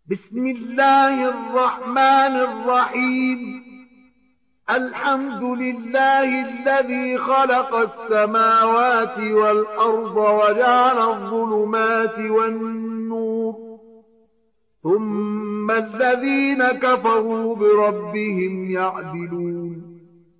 بسم الله الرحمن الرحيم. الحمد لله الذي خلق السماوات والأرض وجعل الظلمات والنور، ثم الذين كفروا بربهم يعدلون.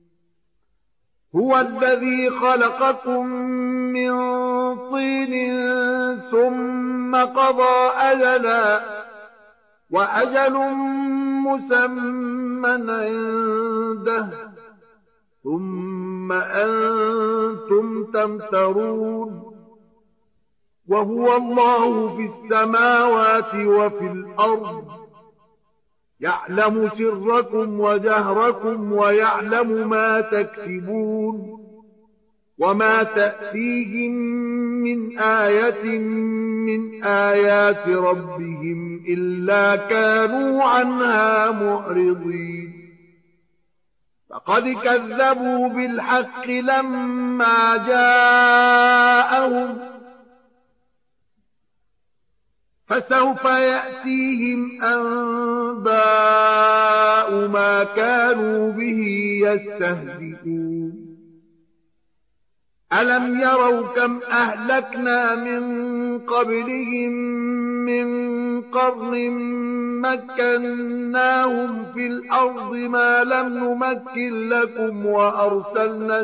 هو الذي خلقكم من طين ثم قضى أجلا، وأجل مسمى عنده، ثم أنتم تمترون. وهو الله في السماوات وفي الأرض، يعلم سركم وجهركم ويعلم ما تكسبون. وما تأتيهم من آية من آيات ربهم إلا كانوا عنها معرضين. فقد كذبوا بالحق لما جاءهم، فسوف يأتيهم أنباء ما كانوا به يستهزئون. ألم يروا كم أهلكنا من قبلهم من قرن مكناهم في الأرض ما لم نمكن لكم، وأرسلنا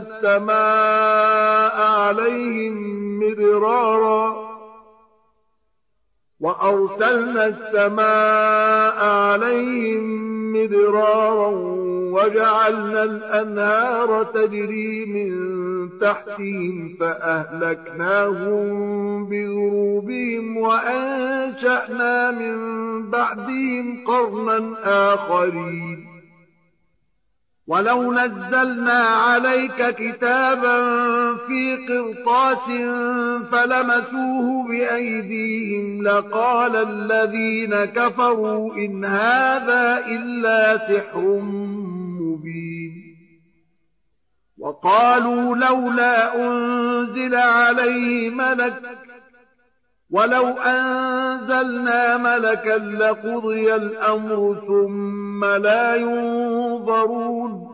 السماء عليهم مدرارا وجعلنا الأنهار تجري من تحتهم فأهلكناهم بذنوبهم وأنشأنا من بعدهم قرنا آخرين. ولو نزلنا عليك كتابا في قرطاس فلمسوه بأيديهم لقال الذين كفروا إن هذا إلا سحر مبين. وقالوا لولا أنزل عليه ملك، ولو أنزلنا ملكا لقضي الأمر ثم لا ينظرون.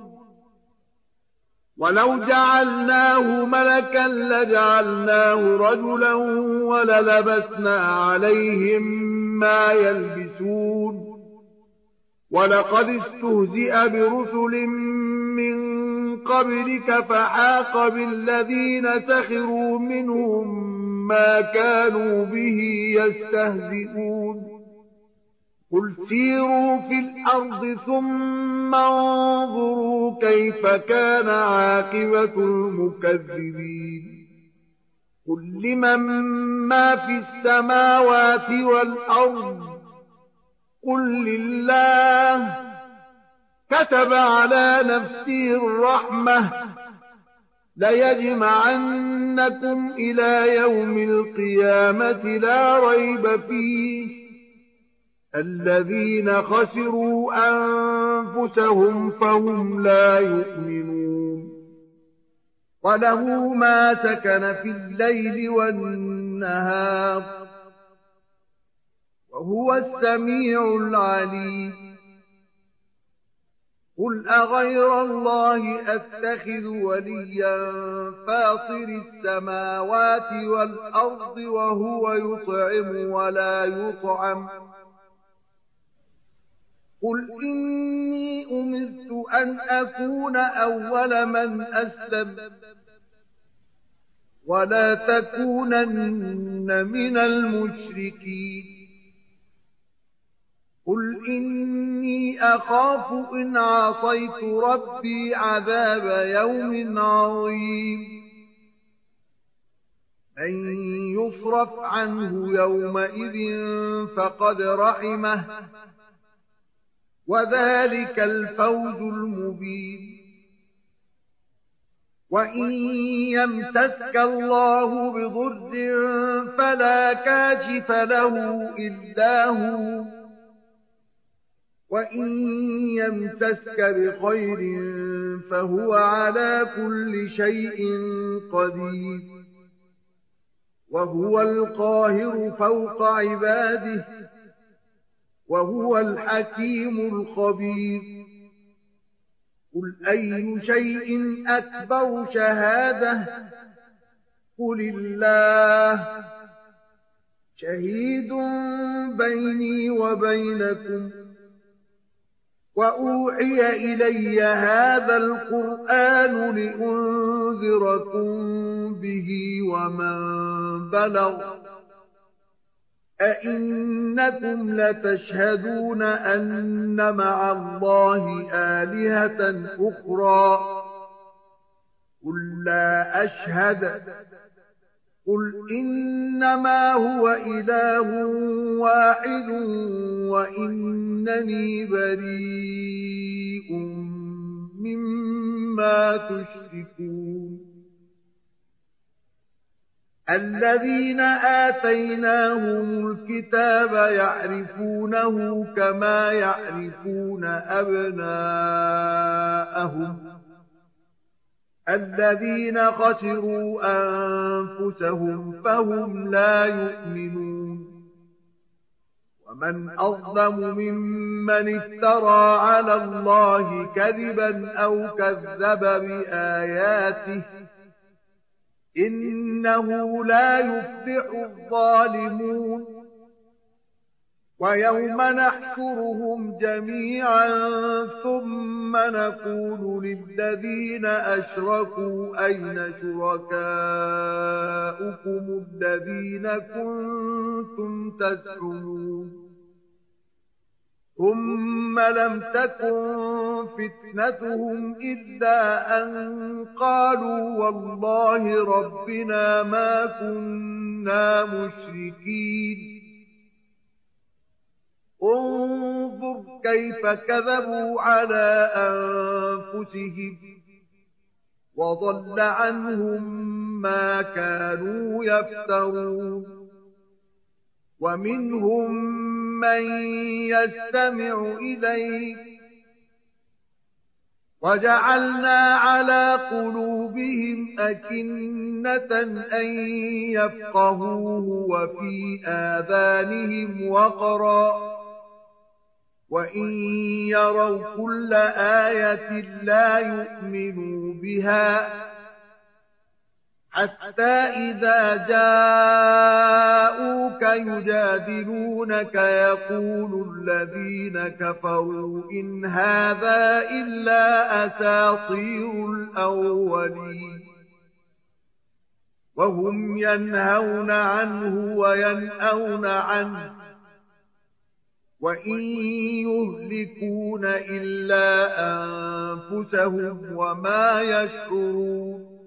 ولو جعلناه ملكا لجعلناه رجلا وللبسنا عليهم ما يلبسون. ولقد استهزئ برسل من قبلك فحاق بالذين سخروا منهم ما كانوا به يستهزئون. قل سيروا في الأرض ثم انظروا كيف كان عاقبة المكذبين. قل لمن ما في السماوات والأرض، قل لله. كتب على نفسه الرحمة ليجمعنكم إلى يوم القيامة لا ريب فيه. الذين خسروا أنفسهم فهم لا يؤمنون. وله ما سكن في الليل والنهار، وهو السميع العليم. قل أغير الله أتخذ وليا فاطر السماوات والأرض وهو يطعم ولا يطعم. قل إني أمرت أن أكون أول من أسلم ولا تكونن من المشركين. قل إني أخاف إن عصيت ربي عذاب يوم عظيم. من يصرف عنه يومئذ فقد رحمه، وذلك الفوز المبين. وإن يمسسك الله بضر فلا كاشف له إلا هو، وإن يمسسك بخير فهو على كل شيء قدير. وهو القاهر فوق عباده وهو الحكيم الخبير. قل أي شيء أكبر شهادة؟ قل الله شهيد بيني وبينكم. وأوحي إلي هذا القرآن لأنذركم به ومن بلغ. أئنكم لتشهدون أن مع الله آلهة أخرى؟ قل لا أشهد. قل إنما هو إله واحد وإنني بريء مما تشركون. الذين آتيناهم الكتاب يعرفونه كما يعرفون أبناءهم. الذين خسروا أنفسهم فهم لا يؤمنون. ومن أظلم ممن افترى على الله كذبا أو كذب بآياته إنه لا يفلح الظالمون. ويوم نحشرهم جميعا ثم نقول للذين أشركوا أين شركاؤكم الذين كنتم تزعمون. ثم لم تكن فتنتهم إلا أن قالوا والله ربنا ما كنا مشركين. انظر كيف كذبوا على أنفسهم وضل عنهم ما كانوا يفترون. ومنهم من يستمع إليك وجعلنا على قلوبهم أكنة أن يفقهوه وفي آذانهم وقرا وإن يروا كل آية لا يؤمنوا بها حتى إذا جاءوك يجادلونك يقول الذين كفروا إن هذا إلا أساطير الأولين. وهم ينهون عنه وينأون عنه وإن يهلكون إلا أنفسهم وما يشعرون.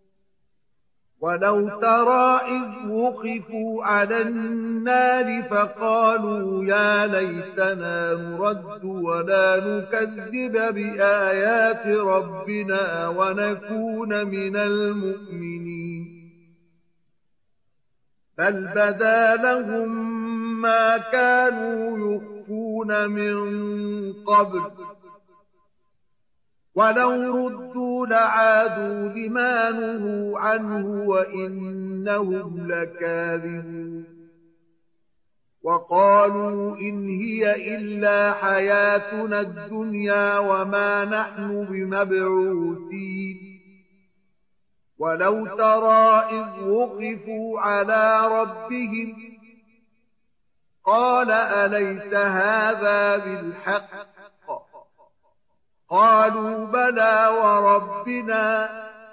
ولو ترى إذ وقفوا على النار فقالوا يا ليتنا نرد ولا نكذب بآيات ربنا ونكون من المؤمنين. بل بدا لهم ما كانوا يخفون من قبل ولو ردوا لعادوا لما نهوا عنه وإنهم لكاذبون. وقالوا إن هي إلا حياتنا الدنيا وما نحن بمبعوثين. ولو ترى إذ وقفوا على ربهم قال أليس هذا بالحق؟ قالوا بلى وربنا.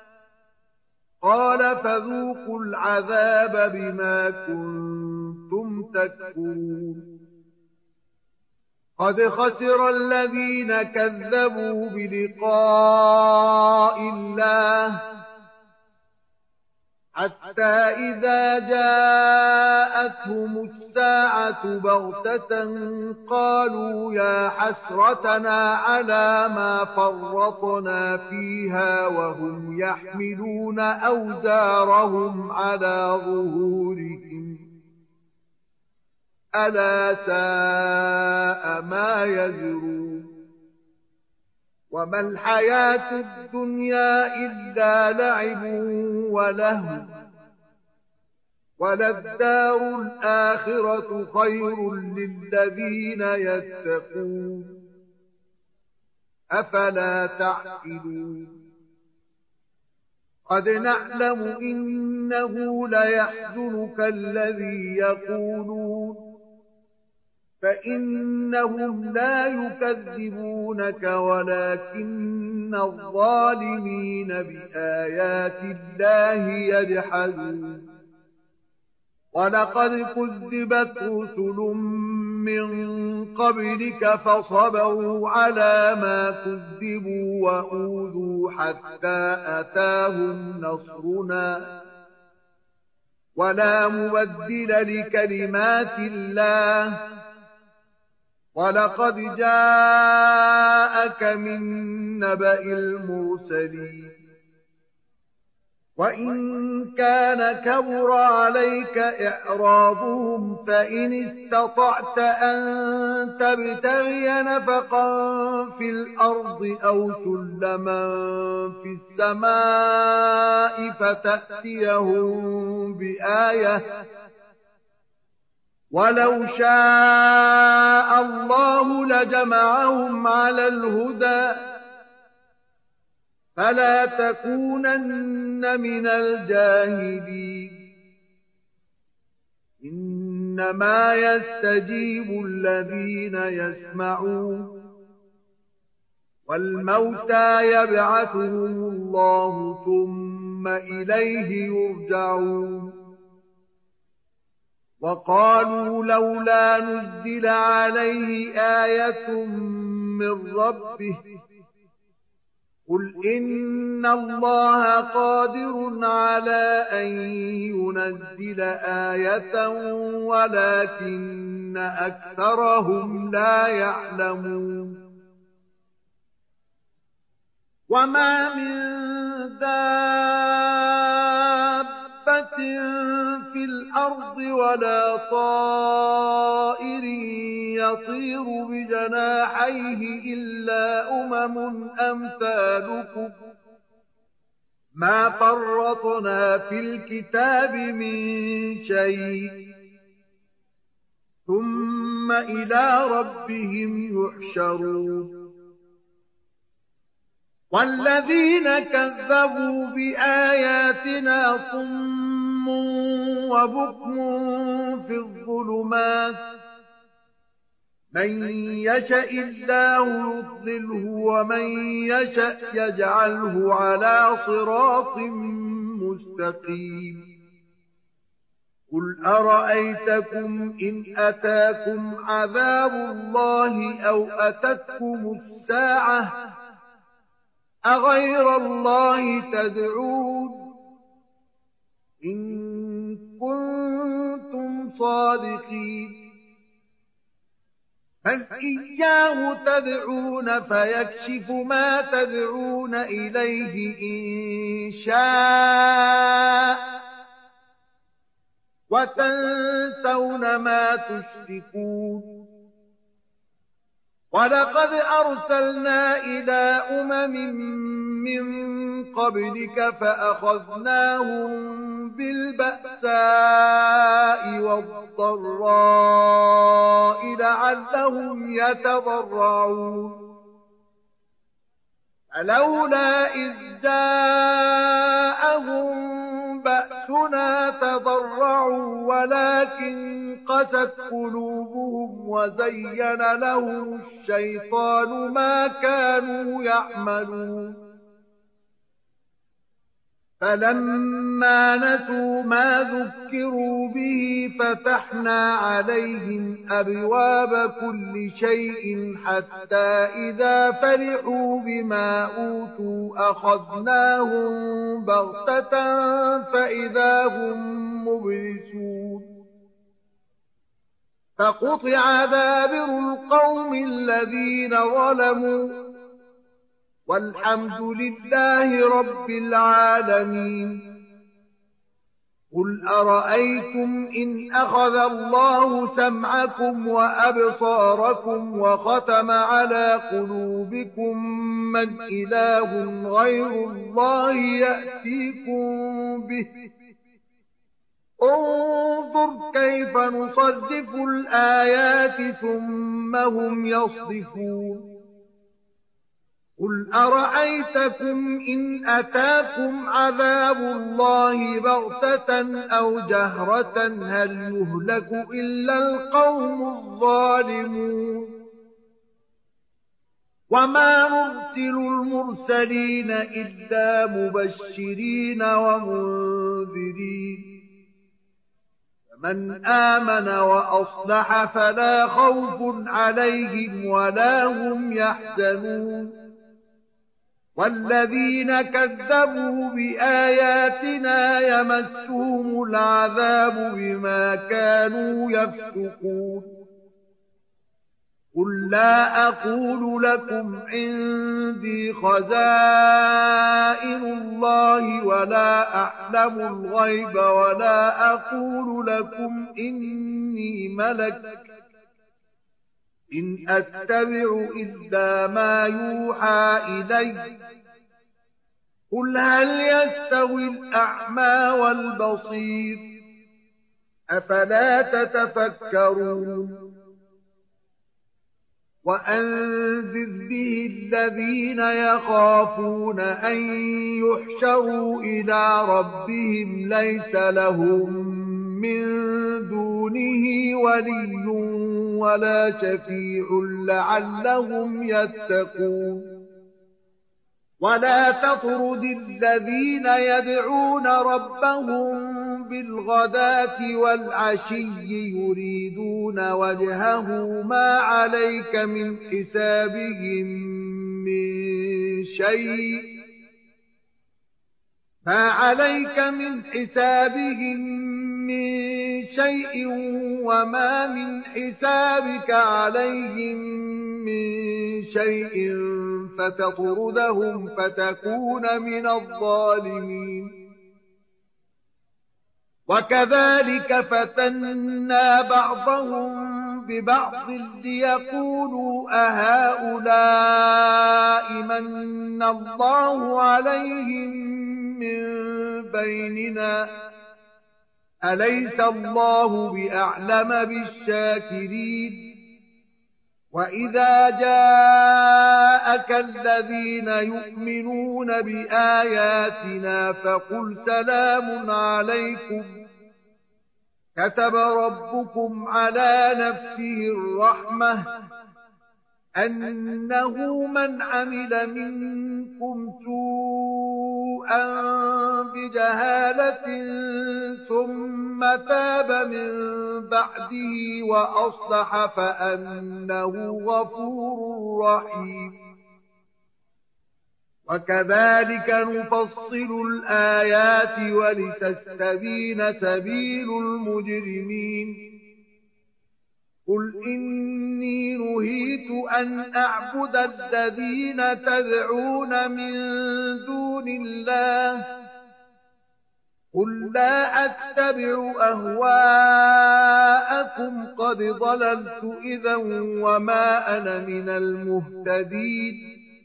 قال فذوقوا العذاب بما كنتم تكفرون. قد خسر الذين كذبوا بلقاء الله حتى إذا جاءتهم الساعة بغتة قالوا يا حسرتنا على ما فرطنا فيها وهم يحملون أوزارهم على ظهورهم ألا ساء ما يزرون. وما الحياة الدنيا إلا لعب ولهو وللدار الآخرة خير للذين يتقون أفلا تعقلون قد نعلم إنه ليحزنك الذي يقولون فإنهم لا يكذبونك ولكن الظالمين بآيات الله يجحدون ولقد كذبت رسل من قبلك فصبروا على ما كذبوا وأوذوا حتى أتاهم نصرنا ولا مبدل لكلمات الله ولقد جاءك من نبأ المرسلين وإن كان كبر عليك إعراضهم فإن استطعت أن تبتغي نفقا في الأرض أو سلما في السماء فتأتيهم بآية ولو شاء الله لجمعهم على الهدى فلا تكونن من الجاهلين إنما يستجيب الذين يسمعون والموتى يبعثهم الله ثم إليه يرجعون وقالوا لولا نزل عليه آية من ربه قل إن الله قادر على أن ينزل آية ولكن أكثرهم لا يعلمون وما من دابة في الأرض ولا طائر يطير بجناحيه إلا أمثالكم ما فرطنا في الكتاب من شيء ثم إلى ربهم يحشرون والذين كذبوا بآياتنا صم وبكم في الظلمات من يشاء الله يضلله ومن يشاء يجعله على صراط مستقيم قل أرأيتكم إن أتاكم عذاب الله أو أتتكم الساعة أغير الله تدعون إن كنتم صادقين بل إياه تدعون فيكشف ما تدعون إليه إن شاء وتنسون ما تشركون ولقد أرسلنا إلى من قبلك فأخذناهم بالبأساء والضراء لعلهم يتضرعون فلولا إذ جاءهم بأسنا تضرعوا ولكن قست قلوبهم وزين لهم الشيطان ما كانوا يعملون فلما نسوا ما ذكروا به فتحنا عليهم أبواب كل شيء حتى إذا فرحوا بما أوتوا أخذناهم بغتة فإذا هم مبلسون فقطع دابر القوم الذين ظلموا والحمد لله رب العالمين قل أرأيتم إن أخذ الله سمعكم وأبصاركم وختم على قلوبكم من إله غير الله يأتيكم به انظر كيف نصرف الآيات ثم هم يصدفون قل أرأيتكم إن أتاكم عذاب الله بغتة أو جهرة هل يهلك إلا القوم الظالمون وما نرسل المرسلين إلا مبشرين ومنذرين فمن آمن وأصلح فلا خوف عليهم ولا هم يحزنون والذين كذبوا بآياتنا يمسهم العذاب بما كانوا يفسقون قل لا أقول لكم عندي خزائن الله ولا أعلم الغيب ولا أقول لكم إني ملك إن أتبع إلا ما يوحى إلي قل هل يستوي الأعمى والبصير أفلا تتفكرون وأنذر به الذين يخافون أن يحشروا إلى ربهم ليس لهم من دونه ولي ولا شفيع لعلهم يتقون ولا تطرد الذين يدعون ربهم بالغداة والعشي يريدون وجهه ما عليك من حسابهم من شيء وما من حسابك عليهم من شيء فتطردهم فتكون من الظالمين وكذلك فتنا بعضهم ببعض ليقولوا أهؤلاء من الله عليهم من بيننا أليس الله بأعلم بالشاكرين وإذا جاءك الذين يؤمنون بآياتنا فقل سلام عليكم كتب ربكم على نفسه الرحمة أنه من عمل منكم سوءا بجهالة ثم تاب من بعده وأصلح فأنه غفور رحيم وكذلك نفصل الآيات ولتستبين سبيل المجرمين قل إني نهيت أن أعبد الذين تدعون من دون الله قل لا أتبع أهواءكم قد ضللت إذا وما أنا من المهتدين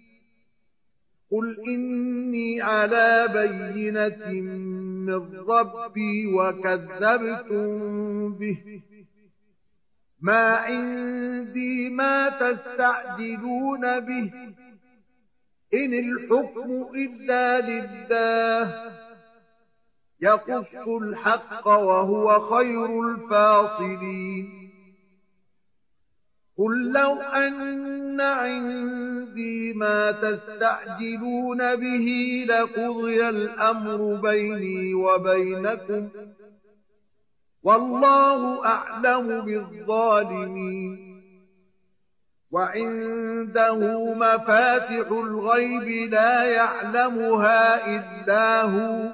قل إني على بينة من ربي وكذبتم به ما عندي ما تستعجلون به إن الحكم إلا لله يقص الحق وهو خير الفاصلين قل لو أن عندي ما تستعجلون به لقضي الأمر بيني وبينكم والله أعلم بالظالمين وعنده مفاتح الغيب لا يعلمها إلا هو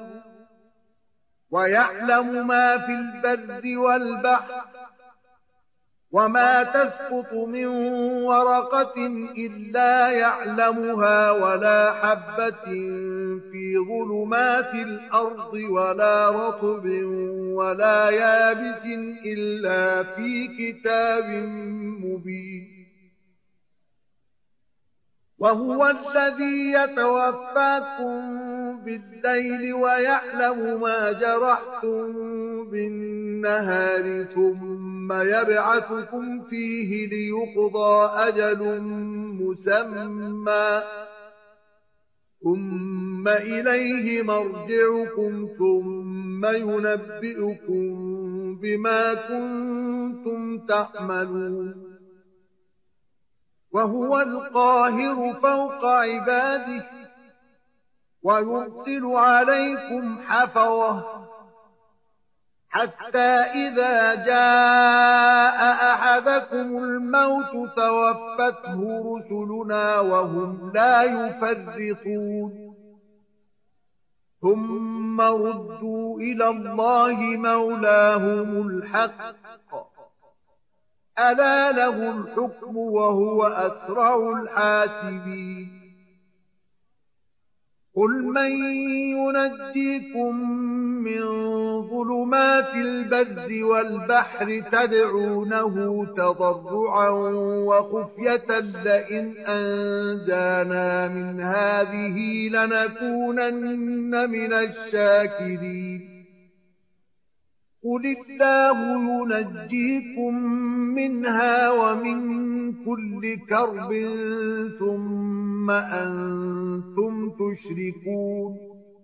ويعلم ما في البر والبحر وما تسقط من ورقة إلا يعلمها ولا حبة في ظلمات الأرض ولا رطب ولا يابس إلا في كتاب مبين وهو الذي يتوفاكم بالليل ويعلم ما جرحتم بالنهار ثم يبعثكم فيه ليقضى أجل مسمى ثم إليه مرجعكم ثم ينبئكم بما كنتم تعملون وهو القاهر فوق عباده ويرسل عليكم حفظة حتى إذا جاء أحدكم الموت توفته رسلنا وهم لا يفرطون ثم ردوا إلى الله مولاهم الحق ألا له الحكم وهو أسرع الحاسبين قل من ينجيكم من ظلمات البر والبحر تدعونه تضرعا وخفية لئن أنجانا من هذه لنكونن من الشاكرين قل الله ينجيكم منها ومن كل كرب ثم أنتم تشركون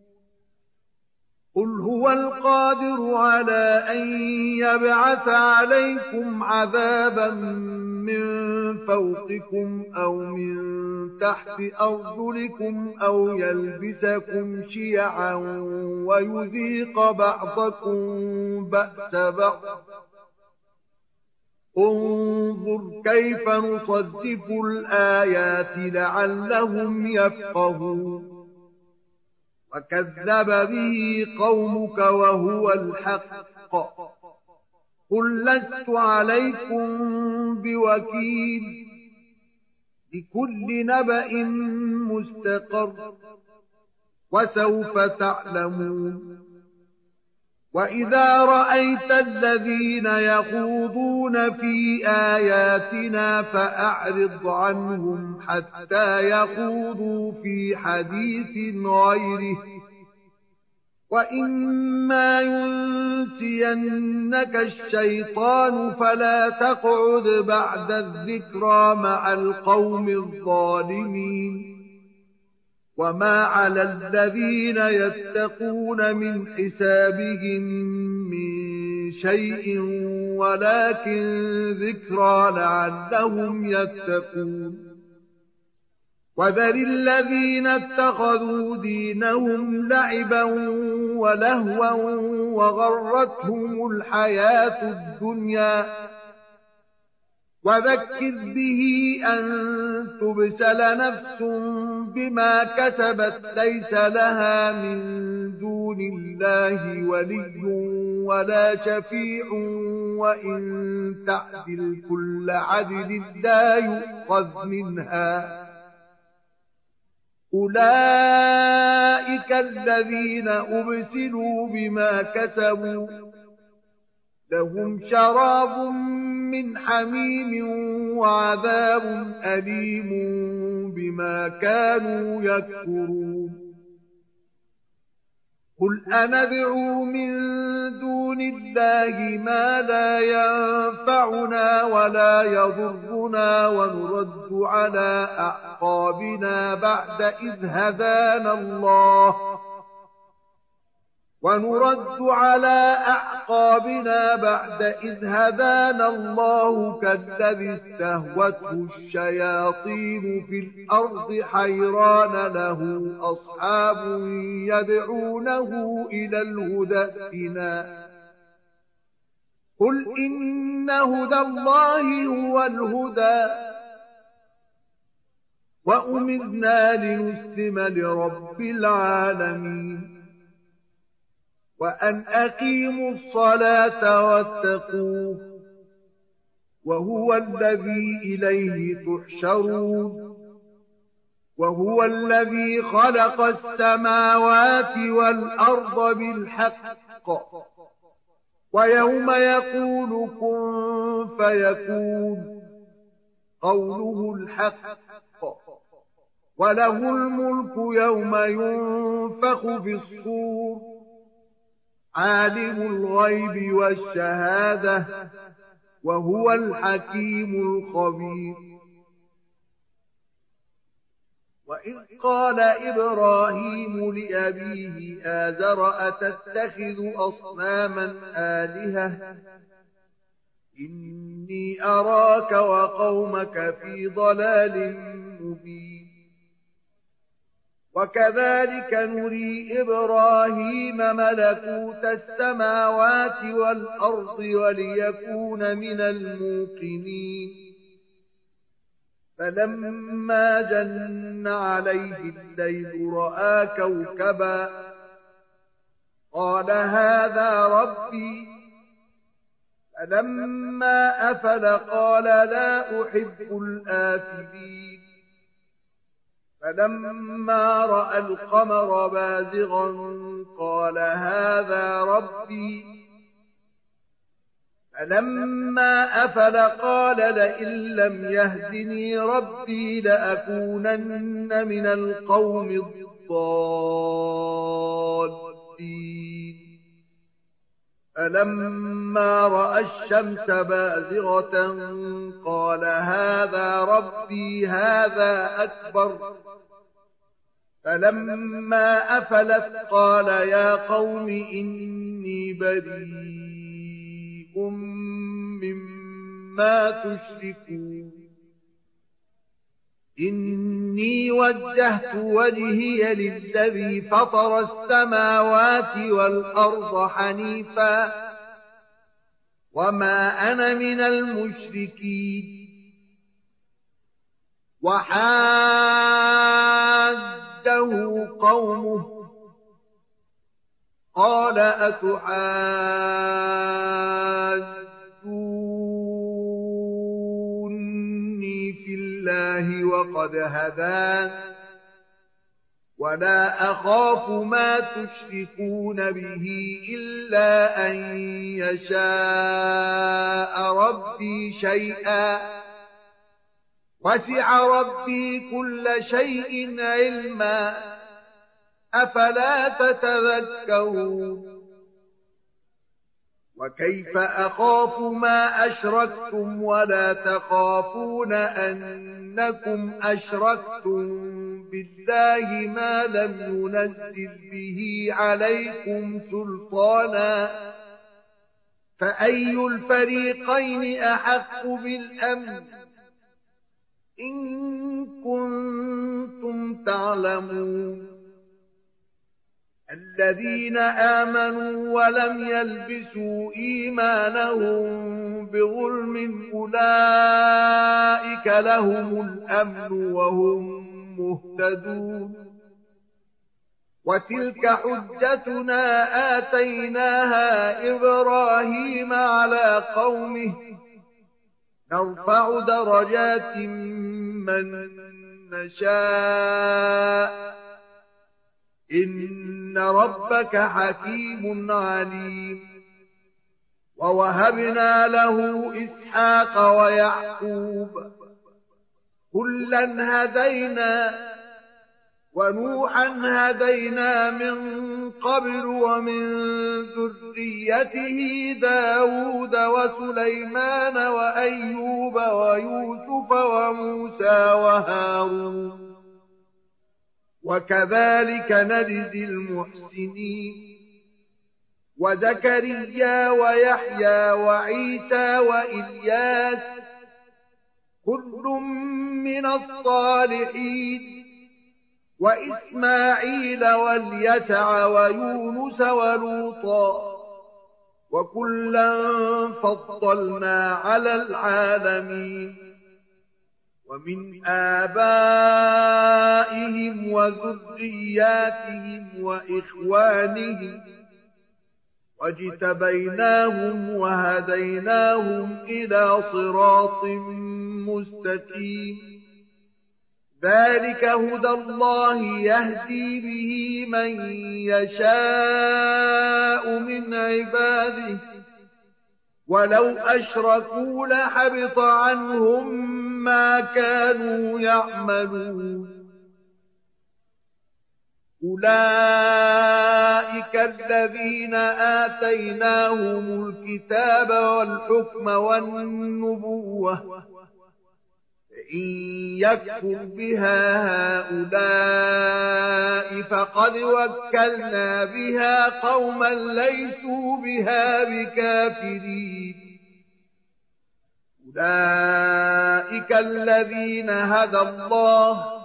قل هو القادر على أن يبعث عليكم عذابا من فوقكم أو من تحت أرجلكم أو يلبسكم شيعا ويذيق بعضكم بأس بعض انظر كيف نصرف الآيات لعلهم يفقهون وكذب به قومك وهو الحق قل لست عليكم بوكيل لكل نبأ مستقر وسوف تعلمون وإذا رأيت الذين يخوضون في آياتنا فأعرض عنهم حتى يخوضوا في حديث غيره وإما ينسينك الشيطان فلا تقعد بعد الذكرى مع القوم الظالمين وما على الذين يتقون من حسابهم من شيء ولكن ذكرى لعلهم يتقون وذر الذين اتخذوا دينهم لعبا ولهوا وغرتهم الحياة الدنيا وذكر به أن تبسل نفس بما كسبت ليس لها من دون الله ولي ولا شفيع وإن تعدل كل عدل لا يؤخذ منها أولئك الذين أبسلوا بما كسبوا لهم شراب من حميم وعذاب أليم بما كانوا يكفرون قل أندعو من دون الله ما لا ينفعنا ولا يضرنا ونرد على أعقابنا بعد إذ هدانا الله كالذي استهوته الشياطين في الأرض حيران له أصحاب يدعونه إلى الهدى ائتنا قل إن هدى الله هو الهدى وأمرنا لنسلم لرب العالمين وأن أقيموا الصلاة واتقوه وهو الذي إليه تحشرون وهو الذي خلق السماوات والأرض بالحق ويوم يقول كن فيكون قوله الحق وله الملك يوم ينفخ في الصور عالم الغيب والشهادة وهو الحكيم الخبير. وإذ قال إبراهيم لأبيه آزر أتتخذ أصناما آلهة إني أراك وقومك في ضلال مبين. وكذلك نري إبراهيم ملكوت السماوات والأرض وليكون من الموقنين. فلما جن عليه الليل رأى كوكبا قال هذا ربي. فلما أفل قال لا أحب الآفلين. فلما رأى القمر بازغا قال هذا ربي. فلما أفل قال لئن لم يهدني ربي لأكونن من القوم الضالين. فلما رأى الشمس بازغة قال هذا ربي هذا أكبر. فلما أفلت قال يا قوم إني بريء مما تشركون. إني وجهت وجهي للذي فطر السماوات والأرض حنيفا وما أنا من المشركين. وحاجه قومه قال أتحاجوني في الله وقد هدان ولا أخاف ما تشركون به إلا أن يشاء ربي شيئا وسع ربي كل شيء علما أفلا تتذكرون. وكيف أخاف ما أشركتم ولا تخافون أنكم أشركتم بالله ما لم ينزل به عليكم سلطانا فأي الفريقين أحق بالأمن إن كنتم تعلمون. الذين آمنوا ولم يلبسوا إيمانهم بظلم أولئك لهم الأمن وهم مهتدون. وتلك حجتنا آتيناها إبراهيم على قومه نرفع درجات من نشاء إن ربك حكيم عليم. ووهبنا له إسحاق ويعقوب كلا هدينا ونوحا هدينا من قبل ومن ذريته داود وسليمان وأيوب ويوسف وموسى وهارون وكذلك نجزي المحسنين. وزكريا ويحيى وعيسى وإلياس كل من الصالحين وإسماعيل واليسع ويونس ولوطا وكلا فضلنا على العالمين. ومن آبائهم وذرياتهم وإخوانهم واجتبيناهم وهديناهم إلى صراط مستقيم. ذلك هدى الله يهدي به من يشاء من عباده ولو أشركوا لحبط عنهم ما كانوا يعملون. أولئك الذين آتيناهم الكتاب والحكم والنبوة فإن يكفر بها هؤلاء فقد وكلنا بها قوما ليسوا بها بكافرين أولئك الذين هدى الله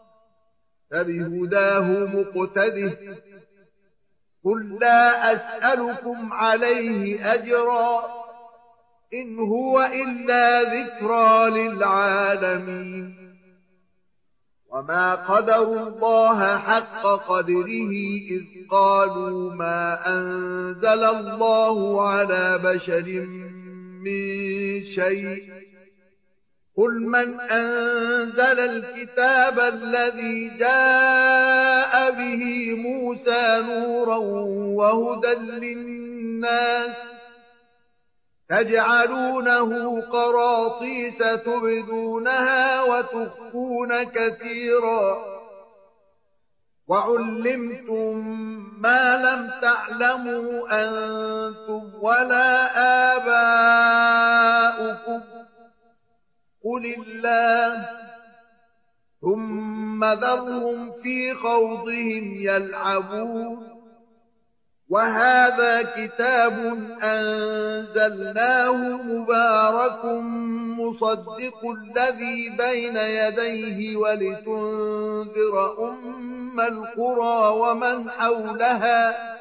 فبهداه مقتده قل لا أسألكم عليه أجرا إن هو إلا ذكرى للعالمين وما قدروا الله حق قدره إذ قالوا ما أنزل الله على بشر من شيء قل من أنزل الكتاب الذي جاء به موسى نورا وهدى للناس تجعلونه قراطيس تبدونها وتخفون كثيرا وعلمتم ما لم تعلموا أنتم ولا آباؤكم قل الله ثم ذرهم في خوضهم يلعبون وهذا كتاب أنزلناه مبارك مصدق الذي بين يديه ولتنذر أم القرى ومن حولها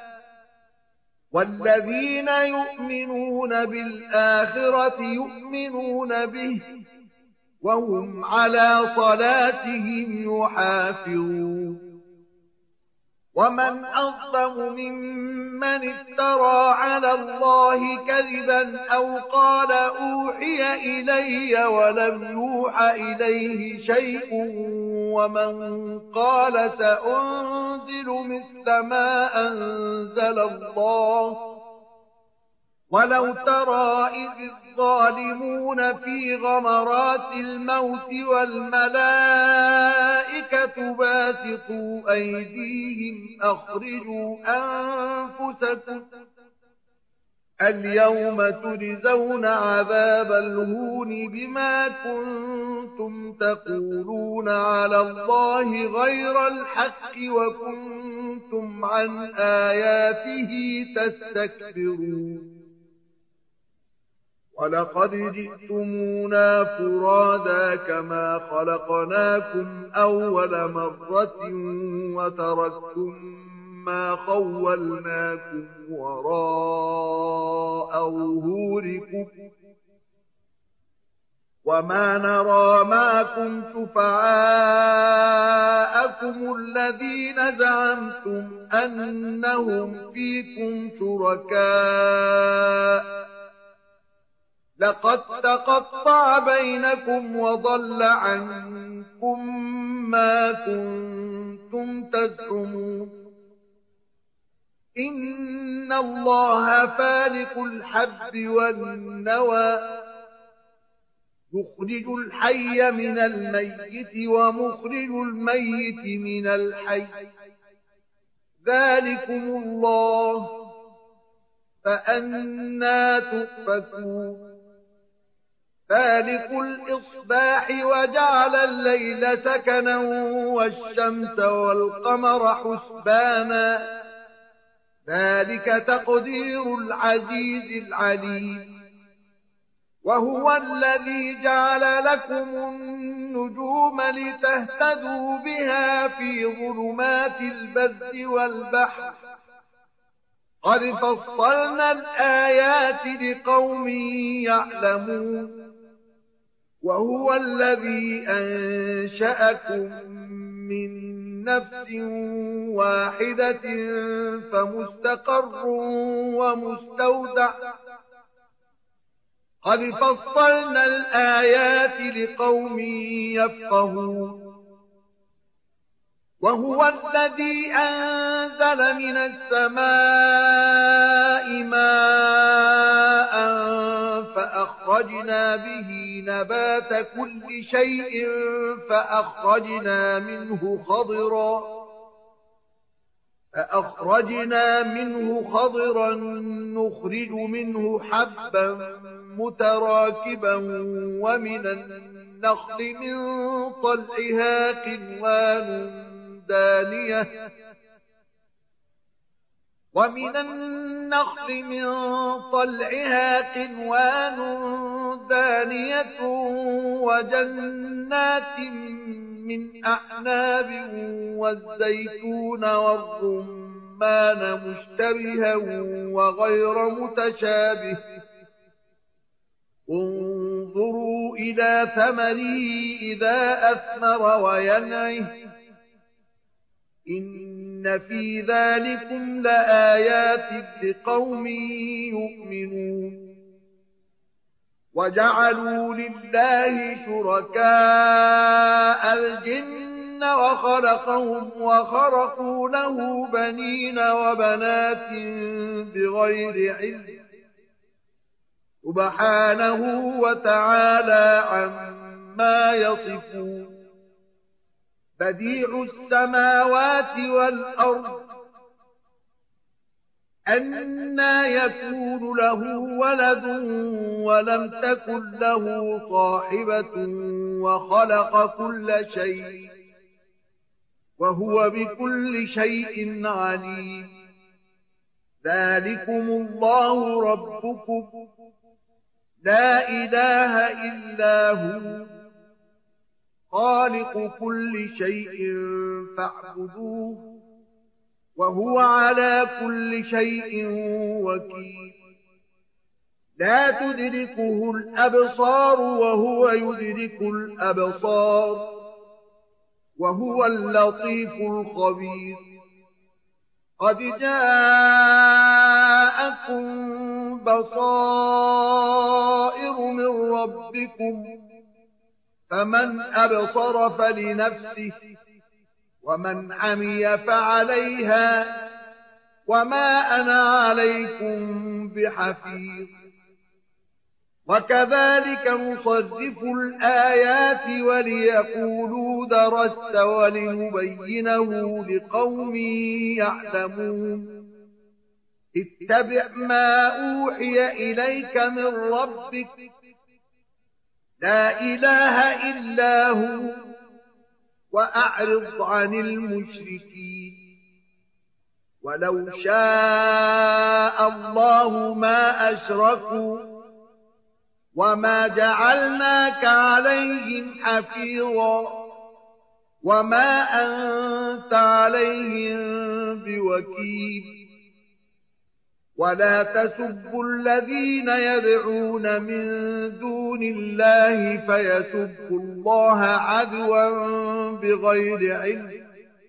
والذين يؤمنون بالآخرة يؤمنون به وهم على صلاتهم يحافظون ومن أظلم ممن افترى على الله كذبا أو قال أوحي إلي ولم يوح إليه شيء ومن قال سأنزل مثل ما أنزل الله ولو ترى إذ الظالمون في غمرات الموت والملائكة باسطوا أيديهم أخرجوا أنفسكم اليوم تجزون عذاب الهون بما كنتم تقولون على الله غير الحق وكنتم عن آياته تستكبرون ولقد جئتمونا فرادا كما خلقناكم أول مرة وتركتم ما خولناكم وراء ظهوركم وما نرى معكم شفعاءكم الذين زعمتم أنهم فيكم شركاء لقد تقطع بينكم وضل عنكم ما كنتم تزعمون إن الله فالق الحب والنوى يخرج الحي من الميت ومخرج الميت من الحي ذلكم الله فأنى تؤفكون فالق الإصباح وجعل الليل سكنا والشمس والقمر حسبانا ذلك تقدير العزيز العليم وهو الذي جعل لكم النجوم لتهتدوا بها في ظلمات البر والبحر قد فصلنا الآيات لقوم يعلمون وهو الذي أنشأكم من نفس واحدة فمستقر ومستودع قد فصلنا الآيات لقوم يفقهون وهو الذي أنزل من السماء ماء فأخرجنا به نبات كل شيء فأخرجنا منه خضرا فأخرجنا منه خضرا نخرج منه حبا متراكبا ومن النخل من طلعها قنوان دانية وجنات من أعناب والزيتون والرمان مشتبها وغير متشابه انظروا إلى ثمره إذا أثمر وينعه إن في ذلكم لآيات لقوم يؤمنون وجعلوا لله شركاء الجن وخلقهم وخرقوا له بنين وبنات بغير علم سبحانه وتعالى عما يصفون بديع السماوات والأرض أنى يكون له ولد ولم تكن له صاحبة وخلق كل شيء وهو بكل شيء عليم ذلكم الله ربكم لا إله إلا هو خالق كل شيء فاعبدوه وهو على كل شيء وكيل لا تدركه الأبصار وهو يدرك الأبصار وهو اللطيف الخبير قد جاءكم بصائر من ربكم فمن أبصر فلنفسه ومن عمي فعليها وما أنا عليكم بحفيظ وكذلك نصرف الآيات وليقولوا درست ولنبينه لقوم يعلمون اتبع ما أوحي إليك من ربك لا إله إلا هو وأعرض عن المشركين ولو شاء الله ما أشركوا وما جعلناك عليهم حفيظا وما أنت عليهم بوكيل ولا تسبوا الذين يدعون من دون الله فيسبوا الله عدوا بغير علم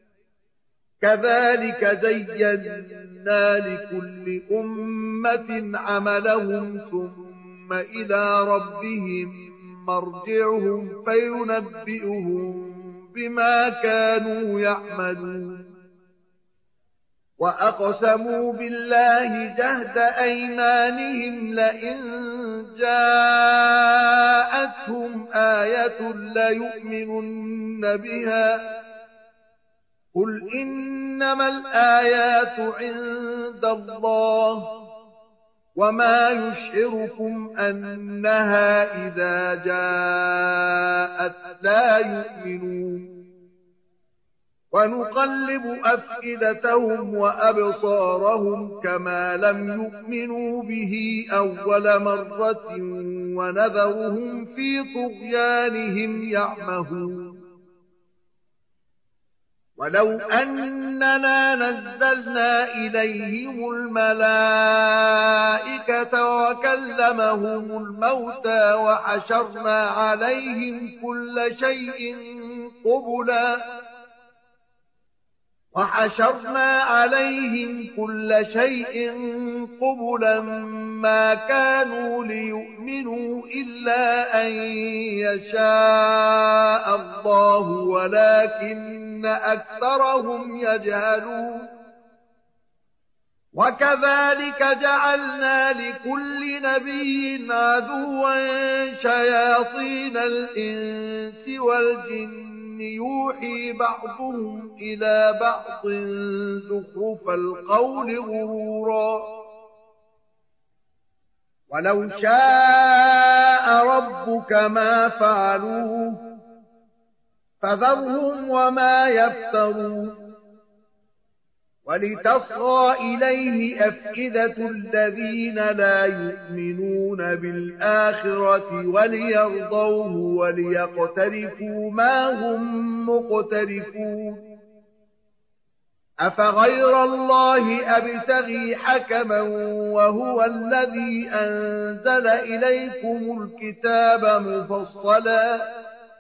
كذلك زينا لكل أمة عملهم ثم إلى ربهم مرجعهم فينبئهم بما كانوا يعملون وأقسموا بالله جهد أيمانهم لئن جاءتهم آية ليؤمنن بها قل إنما الآيات عند الله وما يشعركم أنها إذا جاءت لا يؤمنون ونقلب أفئدتهم وأبصارهم كما لم يؤمنوا به أول مرة ونذرهم في طغيانهم يعمهون ولو أننا نزلنا إليهم الملائكة وكلمهم الموتى وحشرنا عليهم كل شيء قبلا ما كانوا ليؤمنوا إلا أن يشاء الله ولكن أكثرهم يجهلون وكذلك جعلنا لكل نبي عدوا شياطين الإنس والجن يوحي بعضهم إلى بعض زخرف القول غرورا ولو شاء ربك ما فعلوه فذرهم وما يفترون ولتصغى إليه أفئدة الذين لا يؤمنون بالآخرة وليرضوه وليقترفوا ما هم مقترفون أفغير الله أبتغي حكما وهو الذي أنزل إليكم الكتاب مفصلا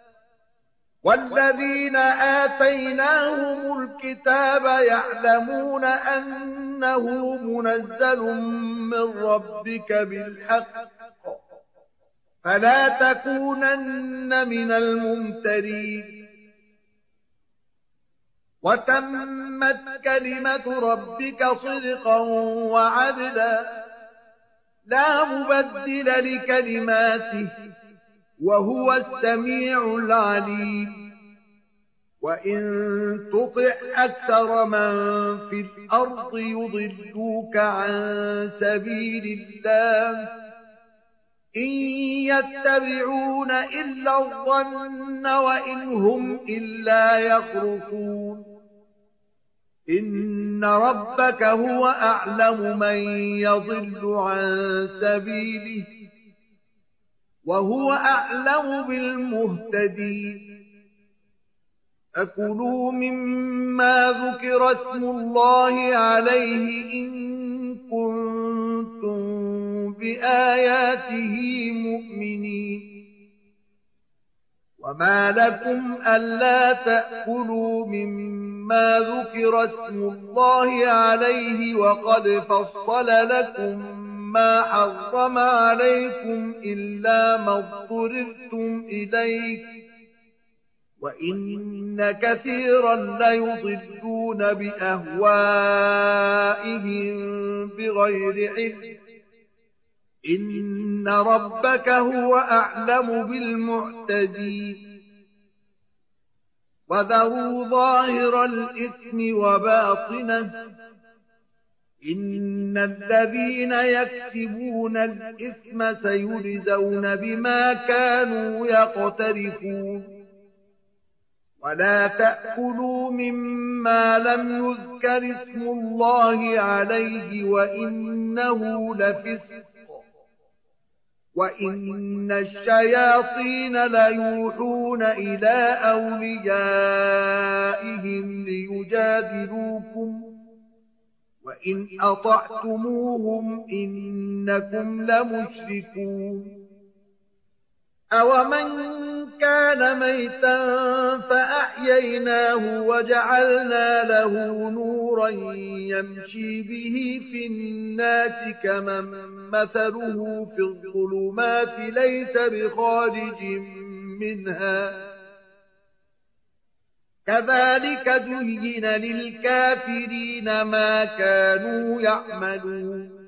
والذين آتيناهم الكتاب يعلمون أنه منزل من ربك بالحق فلا تكونن من الممترين وتمت كلمة ربك صدقا وعدلا لا مبدل لكلماته وهو السميع العليم وإن تطع أكثر من في الأرض يضلوك عن سبيل الله إن يتبعون إلا الظن وإن هم إلا يخرصون إن ربك هو أعلم من يضل عن سبيله وهو أعلم بالمهتدين أكلوا مما ذكر اسم الله عليه إن كنتم بآياته مؤمنين وما لكم ألا تأكلوا مما ذكر اسم الله عليه وقد فصل لكم ما حرم عليكم إلا ما اضطررتم إليه وإن كثيرا ليضلون بأهوائهم بغير علم إن ربك هو أعلم بالمعتدين وذروا ظاهر الإثم وباطنه إن الذين يكسبون الإثم سيجزون بما كانوا يقترفون ولا تأكلوا مما لم يذكر اسم الله عليه وإنه لفسق وإن الشياطين ليوحون إلى أوليائهم ليجادلوكم وإن أطعتموهم إنكم لمشركون أومن كان ميتا فأحييناه وجعلنا له نورا يمشي به في الناس كمن مثله في الظلمات ليس بخارج منها كذلك زين للكافرين ما كانوا يعملون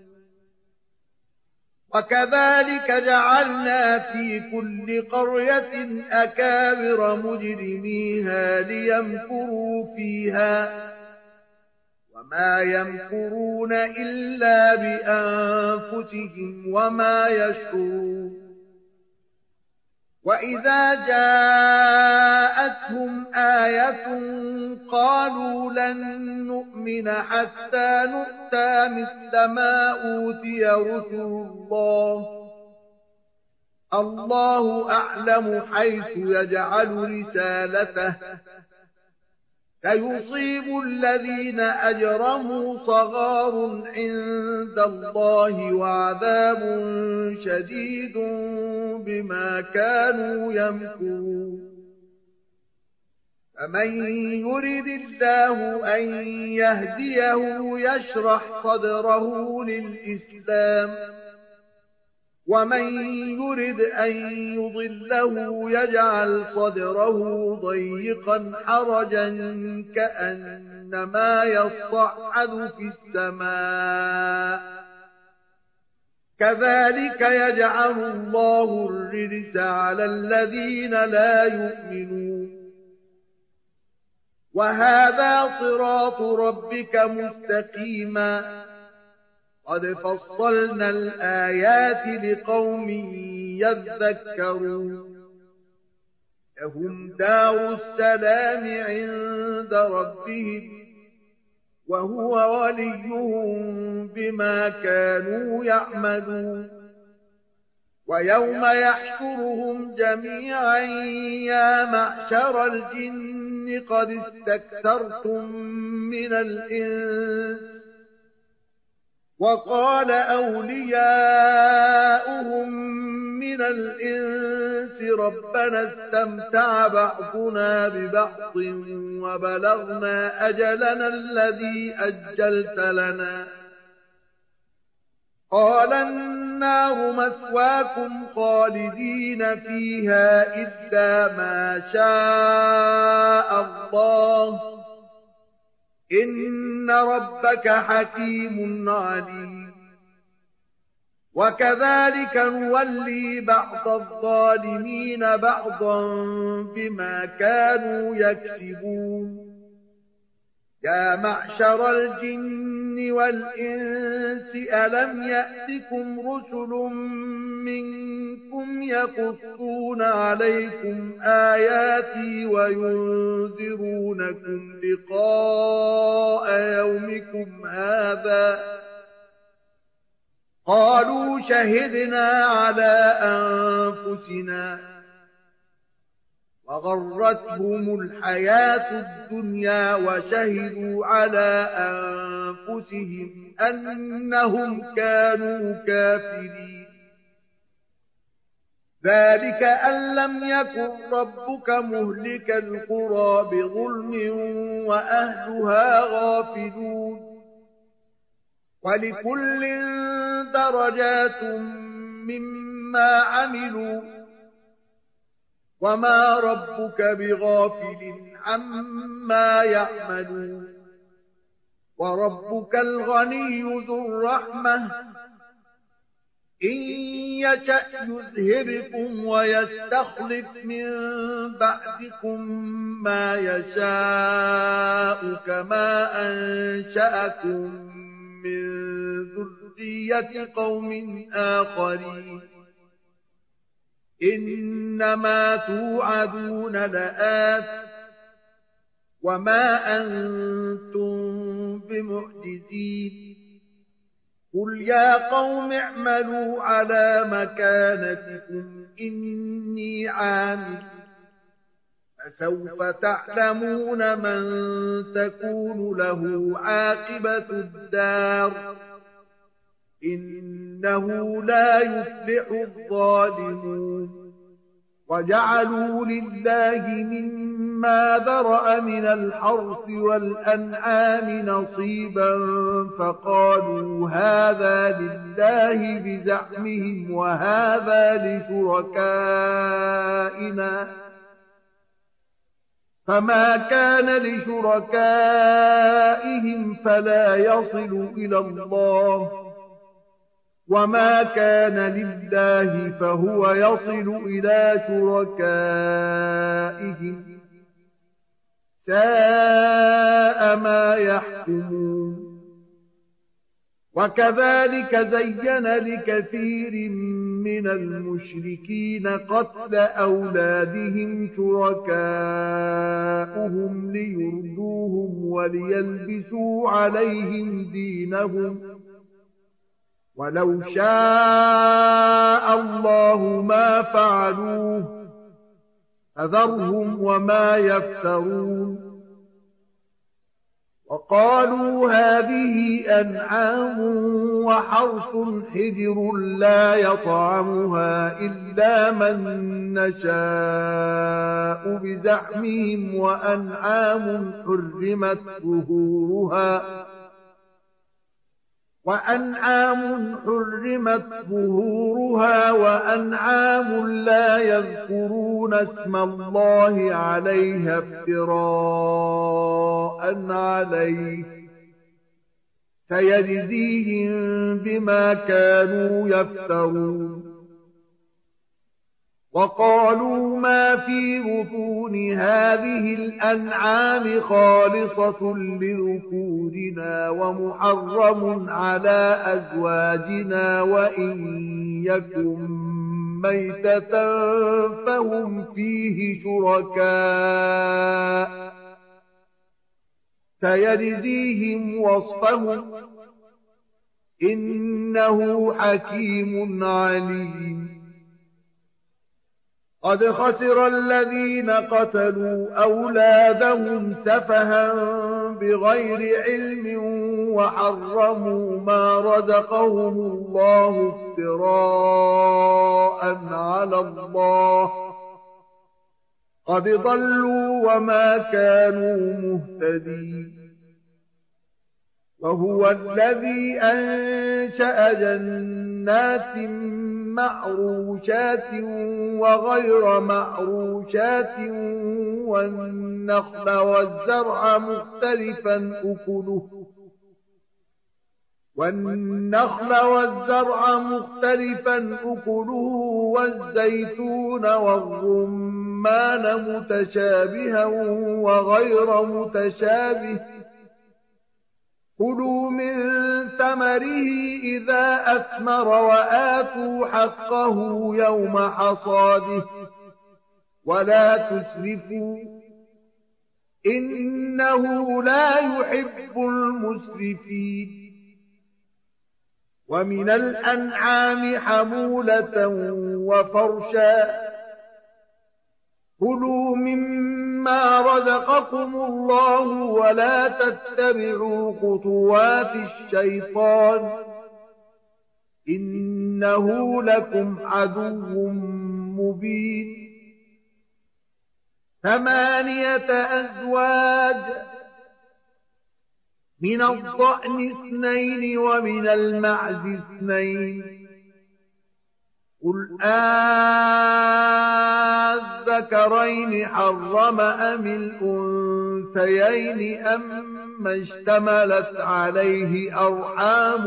وكذلك جعلنا في كل قرية أكابر مجرميها ليمكروا فيها وما يمكرون إلا بأنفسهم وما يشعرون وإذا جاءتهم آية قالوا لن نؤمن حتى نؤتى مثل ما أوتي رسل الله أعلم حيث يجعل رسالته فيصيب الذين أجرموا صغار عند الله وعذاب شديد بما كانوا يمكرون فمن يرد الله أن يهديه يشرح صدره للإسلام ومن يرد أن يضله يجعل صدره ضيقا حرجا كأنما يصعد في السماء كذلك يجعل الله الرجس على الذين لا يؤمنون وهذا صراط ربك مستقيما قد فصلنا الآيات لقوم يذكرون لهم دار السلام عند ربهم وهو وليهم بما كانوا يعملون ويوم يحشرهم جميعا يا معشر الجن قد استكثرتم من الإنس وقال أولياؤهم من الإنس ربنا استمتع بعضنا ببعض وبلغنا أجلنا الذي أجلت لنا قال النار مثواكم خالدين فيها إلا ما شاء الله إن ربك حكيم عليم وكذلك نولي بعض الظالمين بعضا بما كانوا يكسبون يا معشر الجن والإنس ألم يأتكم رسل منكم يقصون عليكم آياتي وينذرونكم لقاء يومكم هذا قالوا شهدنا على أنفسنا وغرتهم الحياة الدنيا وشهدوا على أنفسهم أنهم كانوا كافرين ذلك أن لم يكن ربك مهلك القرى بظلم وأهلها غافلون ولكل درجات مما عملوا وما ربك بغافل عما يعملون وربك الغني ذو الرحمة إن يشأ يذهبكم ويستخلف من بعدكم ما يشاء كما أنشأكم من ذرية قوم آخرين إنما توعدون لآت وما أنتم بمعجزين قل يا قوم اعملوا على مكانتكم إني عامل فسوف تعلمون من تكون له عاقبة الدار إنه لا يفلح الظالمون وجعلوا لله مما ذرأ من الحرث والأنعام نصيبا فقالوا هذا لله بزعمهم وهذا لشركائنا فما كان لشركائهم فلا يصل إلى الله وما كان لله فهو يصل إلى شركائهم ساء ما يحكمون وكذلك زين لكثير من المشركين قتل أولادهم شركاؤهم ليردوهم وليلبسوا عليهم دينهم ولو شاء الله ما فعلوه فذرهم وما يفترون وقالوا هذه أنعام وحرث حجر لا يطعمها إلا من نشاء بزعمهم وأنعام حرمت ظهورها وأنعام لا يذكرون اسم الله عليها افتراء عليه سيجزيهم بما كانوا يفترون وقالوا ما في بطون هذه الأنعام خالصة لذكورنا ومحرم على أزواجنا وإن يكن ميتة فهم فيه شركاء سيجزيهم وصفهم إنه حكيم عليم قد خسر الذين قتلوا أولادهم سفها بغير علم وحرموا ما رزقهم الله افتراء على الله قد ضلوا وما كانوا مهتدين وهو الذي أنشأ جنات معروشات وغير معروشات والنخل والزرع مختلفا أكله والزيتون والرمان متشابها وغير متشابه كلوا من ثمره إذا أثمر وآتوا حقه يوم حصاده ولا تسرفوا إنه لا يحب المسرفين ومن الأنعام حمولة وفرشا كلوا مما رزقكم الله ولا تتبعوا خطوات الشيطان إنه لكم عدو مبين 8 أزواج من الضأن 2 ومن المعز 2 قل الذكرين حرم أم الأنثيين أما اشتملت عليه أرحام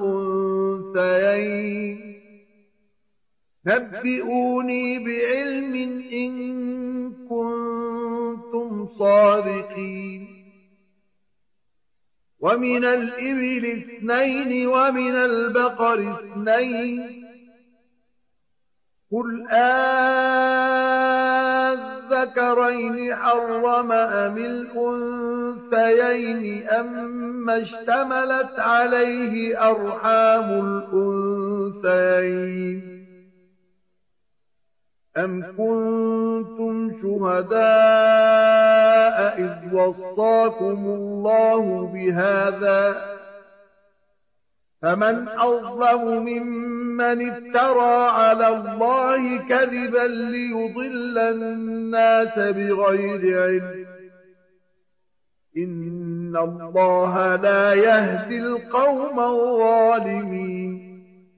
الأنثيين نبئوني بعلم إن كنتم صادقين ومن الإبل 2 ومن البقر 2 قل الذكرين حرم أم الأنثيين أما اشتملت عليه أرحام الأنثيين أم كنتم شهداء إذ وصاكم الله بهذا فمن أظلم ممن افترى على الله كذبا ليضل الناس بغير علم إن الله لا يهدي القوم الظالمين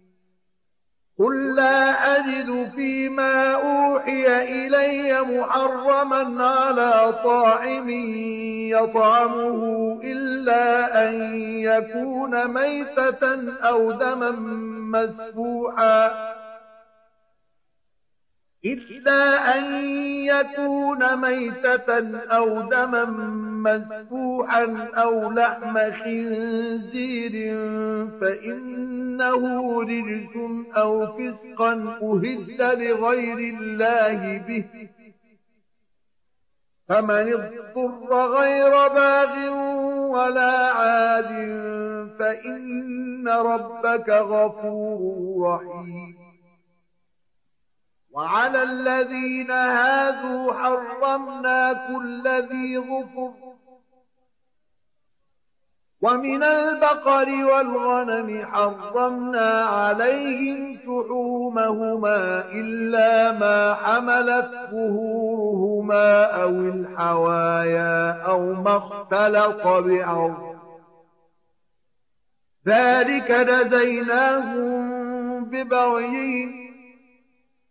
قل لا أجد فيما أوحي إلي محرما على طاعم يطعمه إلا أن يكون ميتة أو دما مسفوحا أو لحم خنزير فإنه رجس أو فسقا أهل لغير الله به فمن اضطر غير باغ ولا عاد فإن ربك غفور رحيم وعلى الذين هادوا حرمنا كل ذي ظفر ومن البقر والغنم حرمنا عليهم شحومهما إلا ما حملت ظهورهما أو الحوايا أو ما اختلط بعظم ذلك جزيناهم ببغيهم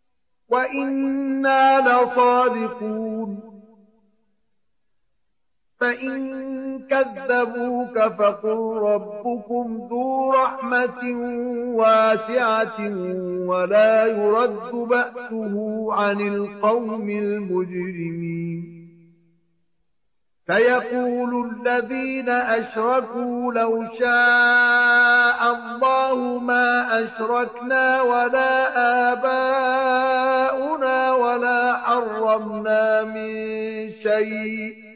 وإنا لصادقون فإن كذبوك فقل ربكم ذو رحمة واسعة ولا يرد بأسه عن القوم المجرمين. فيقول الذين أشركوا لو شاء الله ما أشركنا ولا آباؤنا ولا حرمنا من شيء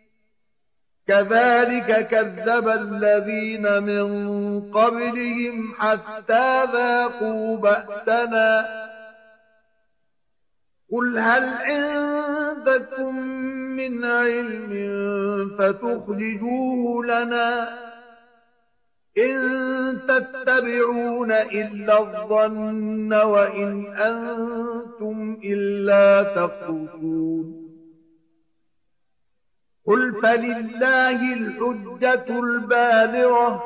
كذلك كذب الذين من قبلهم حتى ذاقوا بأسنا. قل هل عندكم من علم فتخرجوه لنا إن تتبعون إلا الظن وإن أنتم إلا تخرصون. قل فلله الحجة البالغة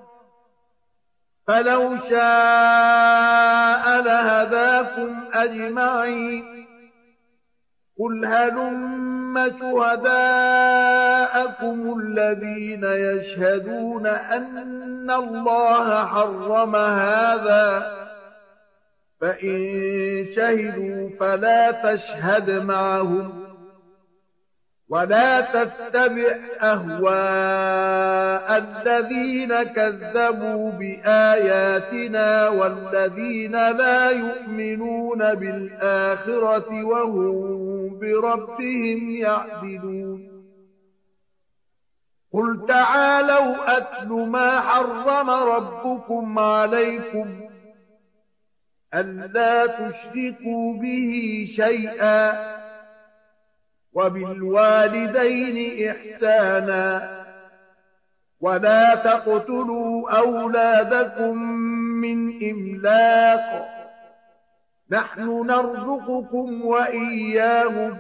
فلو شاء لهداكم أجمعين. قل هلم شهداءكم الذين يشهدون أن الله حرم هذا فإن شهدوا فلا تشهد معهم ولا تتبع أهواء الذين كذبوا بآياتنا والذين لا يؤمنون بالآخرة وهم بربهم يعدلون. قل تعالوا أتل ما حرم ربكم عليكم ألا تشركوا به شيئا وبالوالدين إحسانا ولا تقتلوا أولادكم من إملاق نحن نرزقكم وإياهم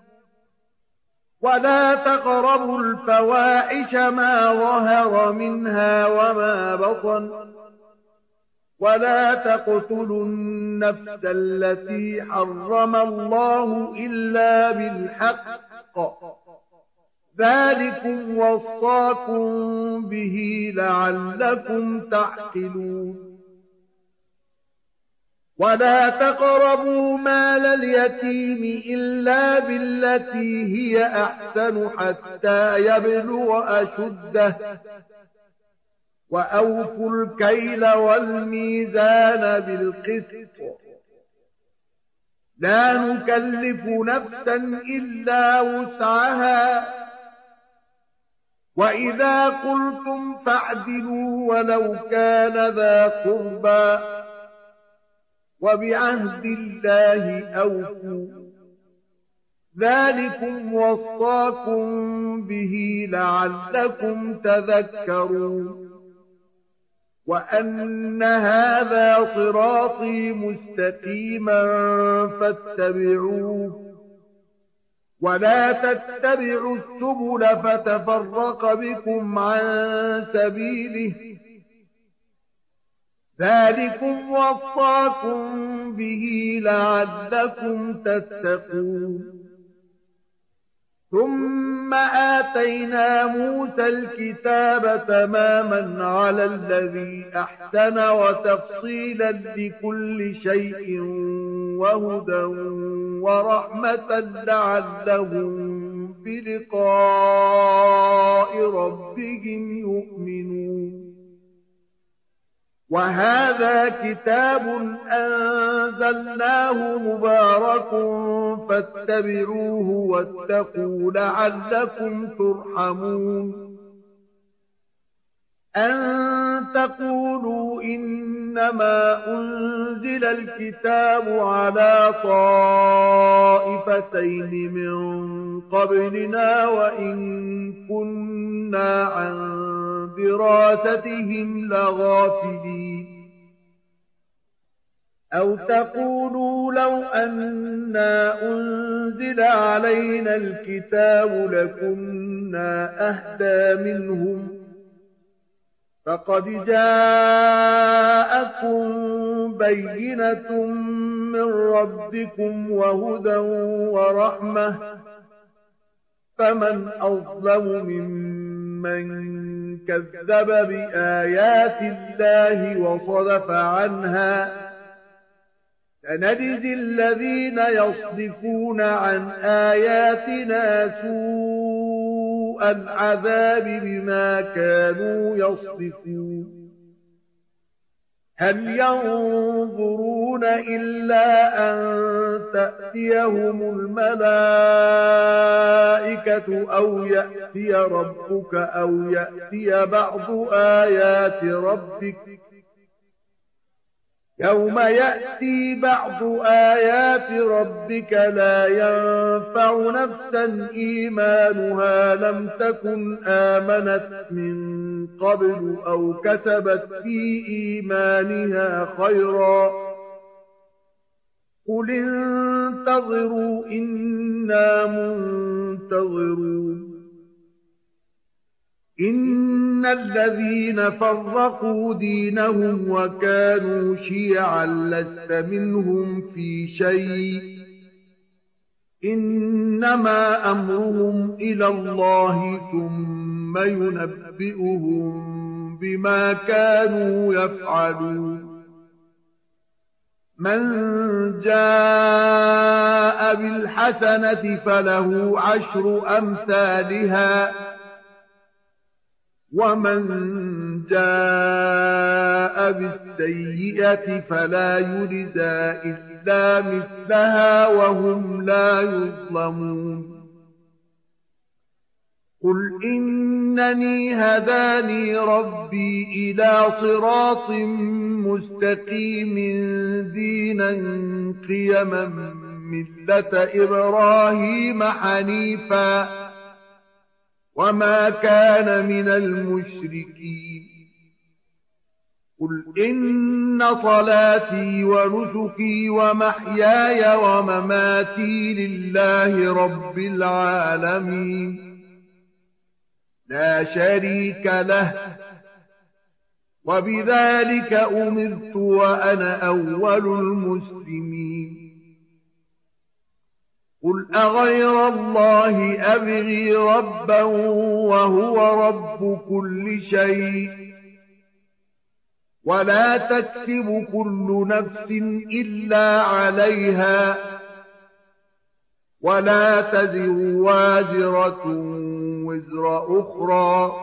ولا تقربوا الفواحش ما ظهر منها وما بطن ولا تقتلوا النفس التي حرم الله إلا بالحق ذلكم وصاكم به لعلكم تعقلون. ولا تقربوا مال اليتيم إلا بالتي هي أحسن حتى يبلغ أشده وأوفوا الكيل والميزان بالقسط لا نكلف نفسا إلا وسعها وإذا قلتم فاعدلوا ولو كان ذا قربى وبعهد الله أوفوا ذلكم وصاكم به لعلكم تذكرون. وأن هذا صراطي مستقيما فاتبعوه ولا تتبعوا السبل فتفرق بكم عن سبيله ذلكم وصاكم به لعلكم تتقون. ثم آتينا موسى الكتاب تماما على الذي أحسن وتفصيلا لكل شيء وهدى ورحمة لعلهم بلقاء ربهم يؤمنون. وهذا كتاب أنزلناه مبارك فاتبعوه واتقوا لعلكم ترحمون. أن تقولوا إنما أنزل الكتاب على طائفتين من قبلنا وإن كنا عن دراستهم لغافلين. أو تقولوا لو أنا أنزل علينا الكتاب لكنا أهدى منهم فقد جاءكم بينة من ربكم وهدى ورحمة فمن أظلم ممن كذب بآيات الله وصدف عنها سنجزي الذين يصدفون عن آياتنا سوء العذاب بما كانوا يصدفون هل ينظرون إلا أن تأتيهم الملائكة أو يأتي ربك أو يأتي بعض آيات ربك يوم يأتي بعض آيات ربك لا ينفع نفسا إيمانها لم تكن آمنت من قبل أو كسبت في إيمانها خيرا قل انتظروا إنا منتظرون إن الذين فرقوا دينهم وكانوا شيعا لست منهم في شيء إنما أمرهم إلى الله ثم ينبئهم بما كانوا يفعلون من جاء بالحسنة فله عشر أمثالها ومن جاء بالسيئة فلا يجزى إلا مثلها وهم لا يظلمون قل إنني هداني ربي إلى صراط مستقيم دينا قيما ملة إبراهيم حنيفا وما كان من المشركين قل إن صلاتي ونسكي ومحياي ومماتي لله رب العالمين لا شريك له وبذلك أمرت وأنا أول المسلمين قل أغير الله أبغي ربا وهو رب كل شيء ولا تكسب كل نفس إلا عليها ولا تزر وازرة وزر أخرى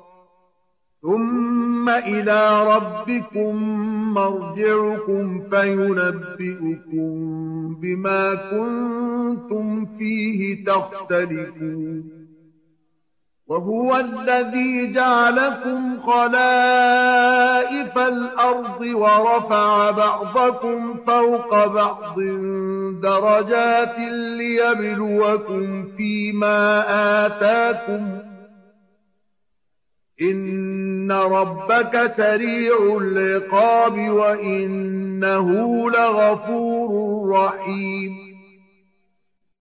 ثم إلى ربكم مرجعكم فينبئكم بما كنتم فيه تختلفون وهو الذي جعلكم خلائف الأرض ورفع بعضكم فوق بعض درجات ليبلوكم فيما آتاكم إن ربك سريع العقاب وإنه لغفور رحيم